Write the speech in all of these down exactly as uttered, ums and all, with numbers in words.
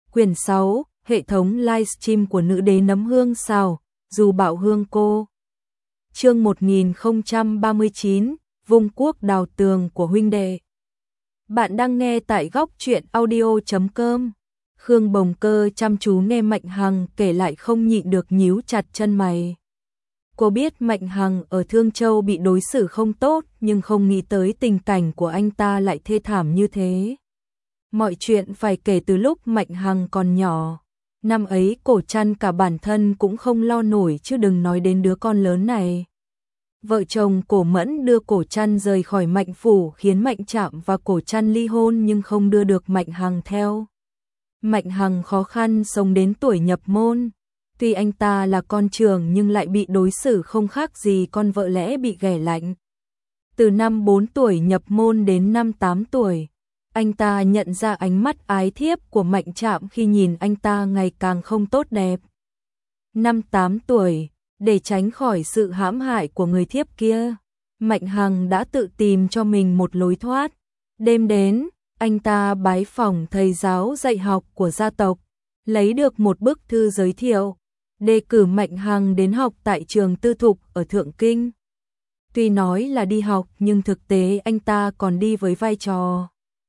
Quyển sáu, hệ thống livestream của nữ đế nấm hương xào, dù bảo hương cô. Chương một nghìn không trăm ba mươi chín, Vung Quốc Đào Tường của huynh đệ. Bạn đang nghe tại góc truyện audio chấm com. Khương Bồng Cơ chăm chú nghe Mạnh Hằng kể lại không nhịn được nhíu chặt chân mày. Cô biết Mạnh Hằng ở Thương Châu bị đối xử không tốt, nhưng không nghĩ tới tình cảnh của anh ta lại thê thảm như thế. Mọi chuyện phải kể từ lúc Mạnh Hằng còn nhỏ. Năm ấy Cổ Trăn cả bản thân cũng không lo nổi, chứ đừng nói đến đứa con lớn này. Vợ chồng Cổ Mẫn đưa Cổ Trăn rời khỏi Mạnh phủ, khiến Mạnh Trạm và Cổ Trăn ly hôn nhưng không đưa được Mạnh Hằng theo. Mạnh Hằng khó khăn sống đến tuổi nhập môn. Tuy anh ta là con trưởng nhưng lại bị đối xử không khác gì con vợ lẽ bị ghẻ lạnh. Từ năm bốn tuổi nhập môn đến năm tám tuổi, anh ta nhận ra ánh mắt ái thiếp của Mạnh Trạm khi nhìn anh ta ngày càng không tốt đẹp. Năm tám tuổi, để tránh khỏi sự hãm hại của người thiếp kia, Mạnh Hằng đã tự tìm cho mình một lối thoát. Đêm đến, anh ta bái phỏng thầy giáo dạy học của gia tộc, lấy được một bức thư giới thiệu, đề cử Mạnh Hằng đến học tại trường tư thục ở Thượng Kinh. Tuy nói là đi học nhưng thực tế anh ta còn đi với vai trò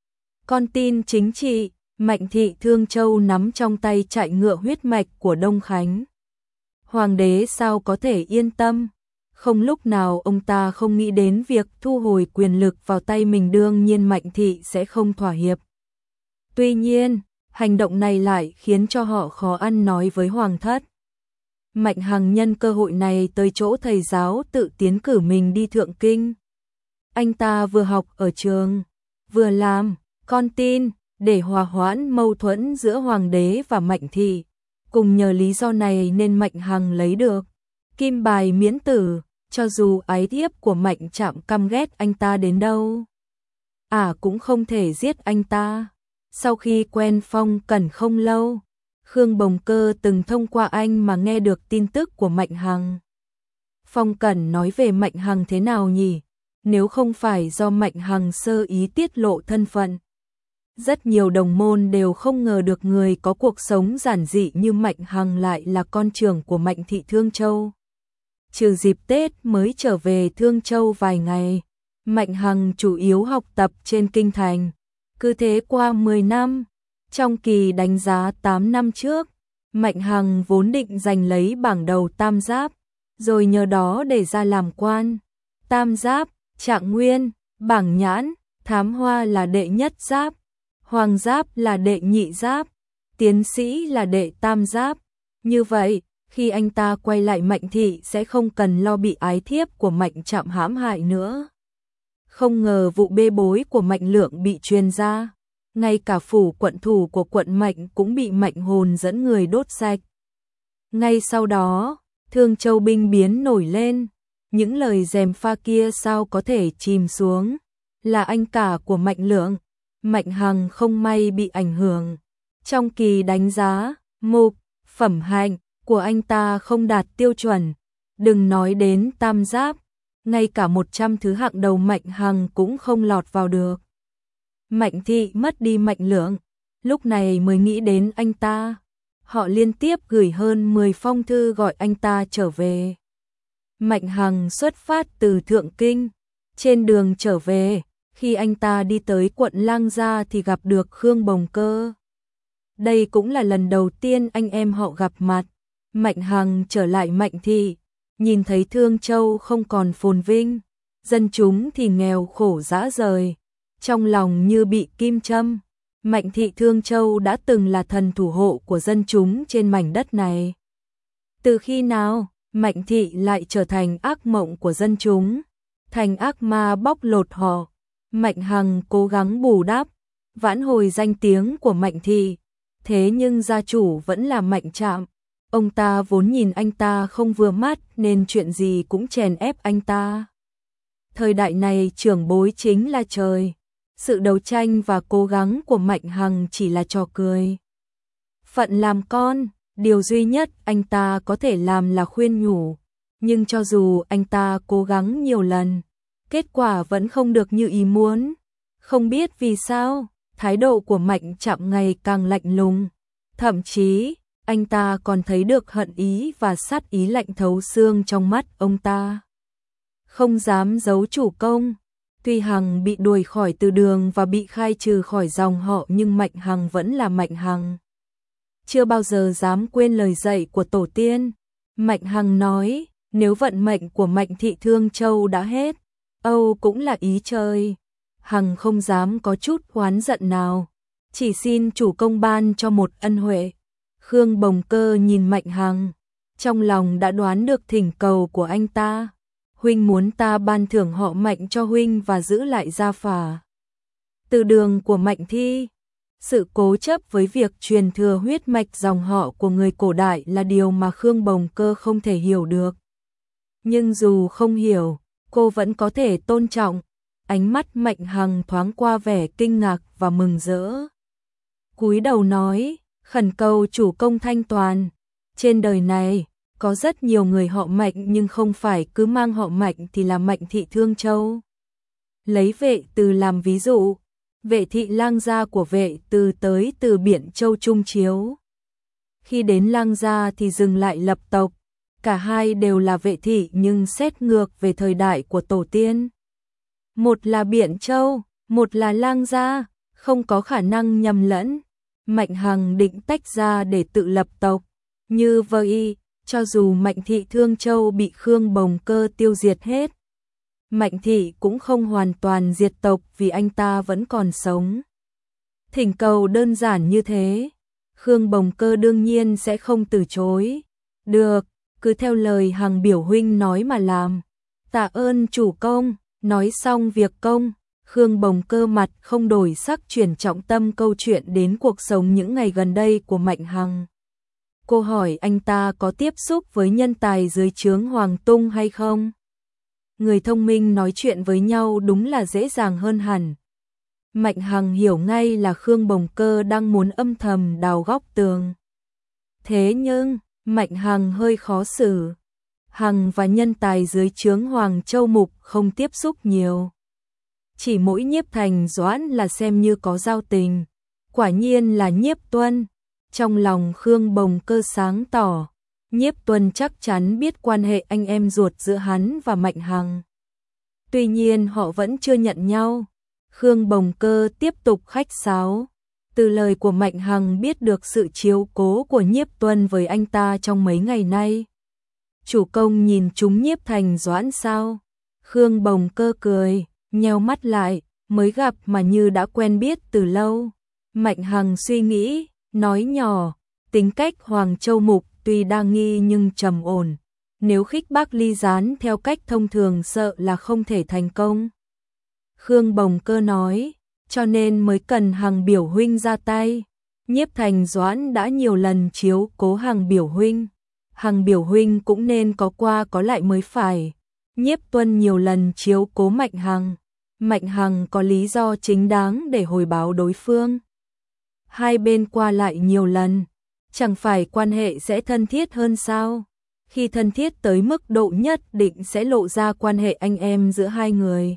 con tin chính trị. Mạnh thị Thương Châu nắm trong tay chạy ngựa huyết mạch của Đông Khánh. Hoàng đế sao có thể yên tâm? Không lúc nào ông ta không nghĩ đến việc thu hồi quyền lực vào tay mình, đương nhiên Mạnh thị sẽ không thỏa hiệp. Tuy nhiên, hành động này lại khiến cho họ khó ăn nói với Hoàng thất. Mạnh Hằng nhân cơ hội này tới chỗ thầy giáo tự tiến cử mình đi Thượng Kinh. Anh ta vừa học ở trường, vừa làm con tin để hòa hoãn mâu thuẫn giữa Hoàng đế và Mạnh thị. Cùng nhờ lý do này nên Mạnh Hằng lấy được kim bài miễn tử, cho dù ái thiếp của Mạnh Trạm căm ghét anh ta đến đâu. À cũng không thể giết anh ta. Sau khi quen Phong Cẩn không lâu, Khương Bồng Cơ từng thông qua anh mà nghe được tin tức của Mạnh Hằng. Phong Cẩn nói về Mạnh Hằng thế nào nhỉ? Nếu không phải do Mạnh Hằng sơ ý tiết lộ thân phận, rất nhiều đồng môn đều không ngờ được người có cuộc sống giản dị như Mạnh Hằng lại là con trưởng của Mạnh thị Thương Châu. Trừ dịp Tết mới trở về Thương Châu vài ngày, Mạnh Hằng chủ yếu học tập trên kinh thành. Cứ thế qua mười năm, trong kỳ đánh giá tám năm trước, Mạnh Hằng vốn định giành lấy bảng đầu tam giáp, rồi nhờ đó để ra làm quan. Tam giáp, Trạng Nguyên, Bảng Nhãn, Thám Hoa là đệ nhất giáp, Hoàng giáp là đệ nhị giáp, tiến sĩ là đệ tam giáp. Như vậy, khi anh ta quay lại Mạnh thị sẽ không cần lo bị ái thiếp của Mạnh Trạm hãm hại nữa. Không ngờ vụ bê bối của Mạnh Lượng bị truyền ra, ngay cả phủ quận thủ của quận Mạnh cũng bị Mạnh Hồn dẫn người đốt sạch. Ngay sau đó, Thương Châu binh biến nổi lên, những lời gièm pha kia sao có thể chìm xuống, là anh cả của Mạnh Lượng. Mạnh Hằng không may bị ảnh hưởng. Trong kỳ đánh giá, mục, phẩm hạnh của anh ta không đạt tiêu chuẩn. Đừng nói đến tam giáp, ngay cả một trăm thứ hạng đầu Mạnh Hằng cũng không lọt vào được. Mạnh thị mất đi Mạnh Lượng, lúc này mới nghĩ đến anh ta. Họ liên tiếp gửi hơn mười phong thư gọi anh ta trở về. Mạnh Hằng xuất phát từ Thượng Kinh. Trên đường trở về, khi anh ta đi tới quận Lang Gia thì gặp được Khương Bồng Cơ. Đây cũng là lần đầu tiên anh em họ gặp mặt. Mạnh Hằng trở lại Mạnh thị, nhìn thấy Thương Châu không còn phồn vinh, dân chúng thì nghèo khổ rã rời, trong lòng như bị kim châm. Mạnh thị Thương Châu đã từng là thần thủ hộ của dân chúng trên mảnh đất này. Từ khi nào, Mạnh thị lại trở thành ác mộng của dân chúng, thành ác ma bóc lột họ. Mạnh Hằng cố gắng bù đắp, vãn hồi danh tiếng của Mạnh thị, thế nhưng gia chủ vẫn là Mạnh Trạm. Ông ta vốn nhìn anh ta không vừa mắt nên chuyện gì cũng chèn ép anh ta. Thời đại này trưởng bối chính là trời, sự đấu tranh và cố gắng của Mạnh Hằng chỉ là trò cười. Phận làm con, điều duy nhất anh ta có thể làm là khuyên nhủ, nhưng cho dù anh ta cố gắng nhiều lần, kết quả vẫn không được như ý muốn. Không biết vì sao, thái độ của Mạnh Trạm ngày càng lạnh lùng. Thậm chí, anh ta còn thấy được hận ý và sát ý lạnh thấu xương trong mắt ông ta. Không dám giấu chủ công, tuy Hằng bị đuổi khỏi từ đường và bị khai trừ khỏi dòng họ nhưng Mạnh Hằng vẫn là Mạnh Hằng. Chưa bao giờ dám quên lời dạy của tổ tiên. Mạnh Hằng nói, nếu vận mệnh của Mạnh thị Thương Châu đã hết, Âu cũng là ý trời. Hằng không dám có chút oán giận nào, chỉ xin chủ công ban cho một ân huệ. Khương Bồng Cơ nhìn Mạnh Hằng, trong lòng đã đoán được thỉnh cầu của anh ta. Huynh muốn ta ban thưởng họ Mạnh cho huynh và giữ lại gia phả từ đường của Mạnh thị. Sự cố chấp với việc truyền thừa huyết mạch dòng họ của người cổ đại là điều mà Khương Bồng Cơ không thể hiểu được. Nhưng dù không hiểu, cô vẫn có thể tôn trọng. Ánh mắt Mạnh Hằng thoáng qua vẻ kinh ngạc và mừng rỡ. Cúi đầu nói, khẩn cầu chủ công thanh toàn. Trên đời này, có rất nhiều người họ Mạnh nhưng không phải cứ mang họ Mạnh thì là Mạnh thị Thương Châu. Lấy Vệ Từ làm ví dụ, Vệ thị Lang gia của Vệ Từ tới từ Biển Châu Trung Chiếu. Khi đến Lang gia thì dừng lại lập tộc, cả hai đều là Vệ thị nhưng xét ngược về thời đại của tổ tiên. Một là Biển Châu, một là Lang gia, không có khả năng nhầm lẫn. Mạnh Hằng định tách ra để tự lập tộc. Như vậy, cho dù Mạnh thị Thương Châu bị Khương Bồng Cơ tiêu diệt hết, Mạnh thị cũng không hoàn toàn diệt tộc vì anh ta vẫn còn sống. Thỉnh cầu đơn giản như thế, Khương Bồng Cơ đương nhiên sẽ không từ chối. Được, cứ theo lời Hằng biểu huynh nói mà làm. Tạ ơn chủ công. Nói xong việc công, Khương Bồng Cơ mặt không đổi sắc chuyển trọng tâm câu chuyện đến cuộc sống những ngày gần đây của Mạnh Hằng. Cô hỏi anh ta có tiếp xúc với nhân tài dưới trướng Hoàng Tung hay không? Người thông minh nói chuyện với nhau đúng là dễ dàng hơn hẳn. Mạnh Hằng hiểu ngay là Khương Bồng Cơ đang muốn âm thầm đào góc tường. Thế nhưng, Mạnh Hằng hơi khó xử. Hằng và nhân tài dưới trướng Hoàng Châu Mục không tiếp xúc nhiều. Chỉ mỗi Nhiếp Thành Doãn là xem như có giao tình. Quả nhiên là Nhiếp Tuân. Trong lòng Khương Bồng Cơ sáng tỏ, Nhiếp Tuân chắc chắn biết quan hệ anh em ruột giữa hắn và Mạnh Hằng. Tuy nhiên họ vẫn chưa nhận nhau. Khương Bồng Cơ tiếp tục khách sáo. Từ lời của Mạnh Hằng biết được sự chiếu cố của Nhiếp Tuân với anh ta trong mấy ngày nay. Chủ công nhìn chúng Nhiếp Thành Doãn sao? Khương Bồng Cơ cười, nheo mắt lại, mới gặp mà như đã quen biết từ lâu. Mạnh Hằng suy nghĩ, nói nhỏ, tính cách Hoàng Châu Mục tuy đa nghi nhưng trầm ổn. Nếu khích bác ly gián theo cách thông thường sợ là không thể thành công. Khương Bồng Cơ nói, cho nên mới cần Hằng biểu huynh ra tay. Nhiếp Thành Doãn đã nhiều lần chiếu cố Hằng biểu huynh. Hằng biểu huynh cũng nên có qua có lại mới phải. Nhiếp Tuân nhiều lần chiếu cố Mạnh Hằng. Mạnh Hằng có lý do chính đáng để hồi báo đối phương. Hai bên qua lại nhiều lần, chẳng phải quan hệ sẽ thân thiết hơn sao? Khi thân thiết tới mức độ nhất định sẽ lộ ra quan hệ anh em giữa hai người.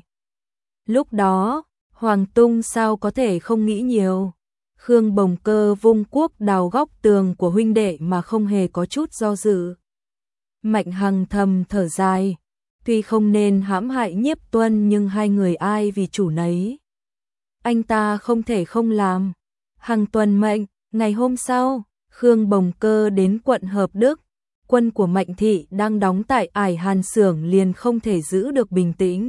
Lúc đó, Hoàng Tung sao có thể không nghĩ nhiều. Khương Bồng Cơ vung cuốc đào góc tường của huynh đệ mà không hề có chút do dự. Mạnh Hằng thầm thở dài, tuy không nên hãm hại Nhiếp Tuân nhưng hai người ai vì chủ nấy. Anh ta không thể không làm. Hằng tuần mệnh, ngày hôm sau, Khương Bồng Cơ đến quận Hợp Đức. Quân của Mạnh thị đang đóng tại Ải Hàn Xưởng liền không thể giữ được bình tĩnh.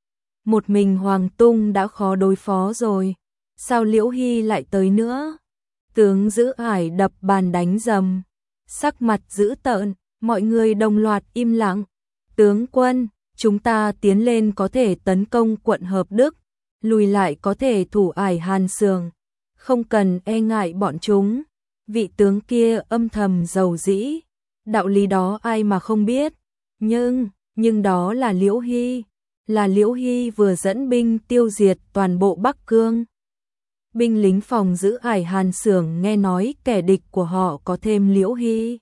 Một mình Hoàng Tung đã khó đối phó rồi, sao Liễu Hy lại tới nữa? Tướng giữ Ải đập bàn đánh rầm, sắc mặt dữ tợn, mọi người đồng loạt im lặng. Tướng quân, chúng ta tiến lên có thể tấn công quận Hợp Đức, lùi lại có thể thủ Ải Hàn Xưởng, không cần e ngại bọn chúng. Vị tướng kia âm thầm dầu dĩ, đạo lý đó ai mà không biết, nhưng, nhưng đó là Liễu Hy, là Liễu Hy vừa dẫn binh tiêu diệt toàn bộ Bắc Cương. Binh lính phòng giữ Ải Hàn Xưởng nghe nói kẻ địch của họ có thêm Liễu Hy.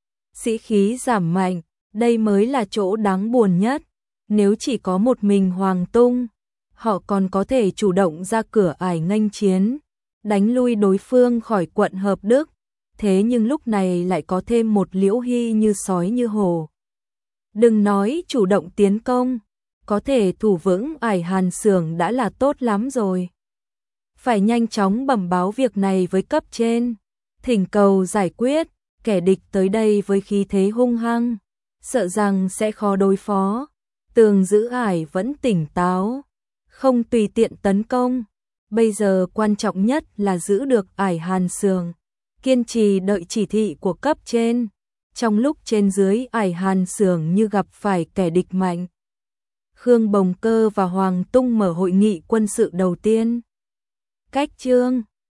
Sĩ khí giảm mạnh, đây mới là chỗ đáng buồn nhất. Nếu chỉ có một mình Hoàng Tung, họ còn có thể chủ động ra cửa Ải nghênh chiến, đánh lui đối phương khỏi quận Hợp Đức. thế nhưng lúc này lại có thêm một Liễu Hy như sói như hổ. Đừng nói chủ động tiến công, có thể thủ vững Ải Hàn Xưởng đã là tốt lắm rồi. Phải nhanh chóng bẩm báo việc này với cấp trên, thỉnh cầu giải quyết, kẻ địch tới đây với khí thế hung hăng, sợ rằng sẽ khó đối phó. Tường Giữ Ải vẫn tỉnh táo, không tùy tiện tấn công. Bây giờ quan trọng nhất là giữ được Ải Hàn Xưởng, kiên trì đợi chỉ thị của cấp trên. Trong lúc trên dưới Ải Hàn Xưởng như gặp phải kẻ địch mạnh, Khương Bồng Cơ và Hoàng Tung mở hội nghị quân sự đầu tiên. Cách chương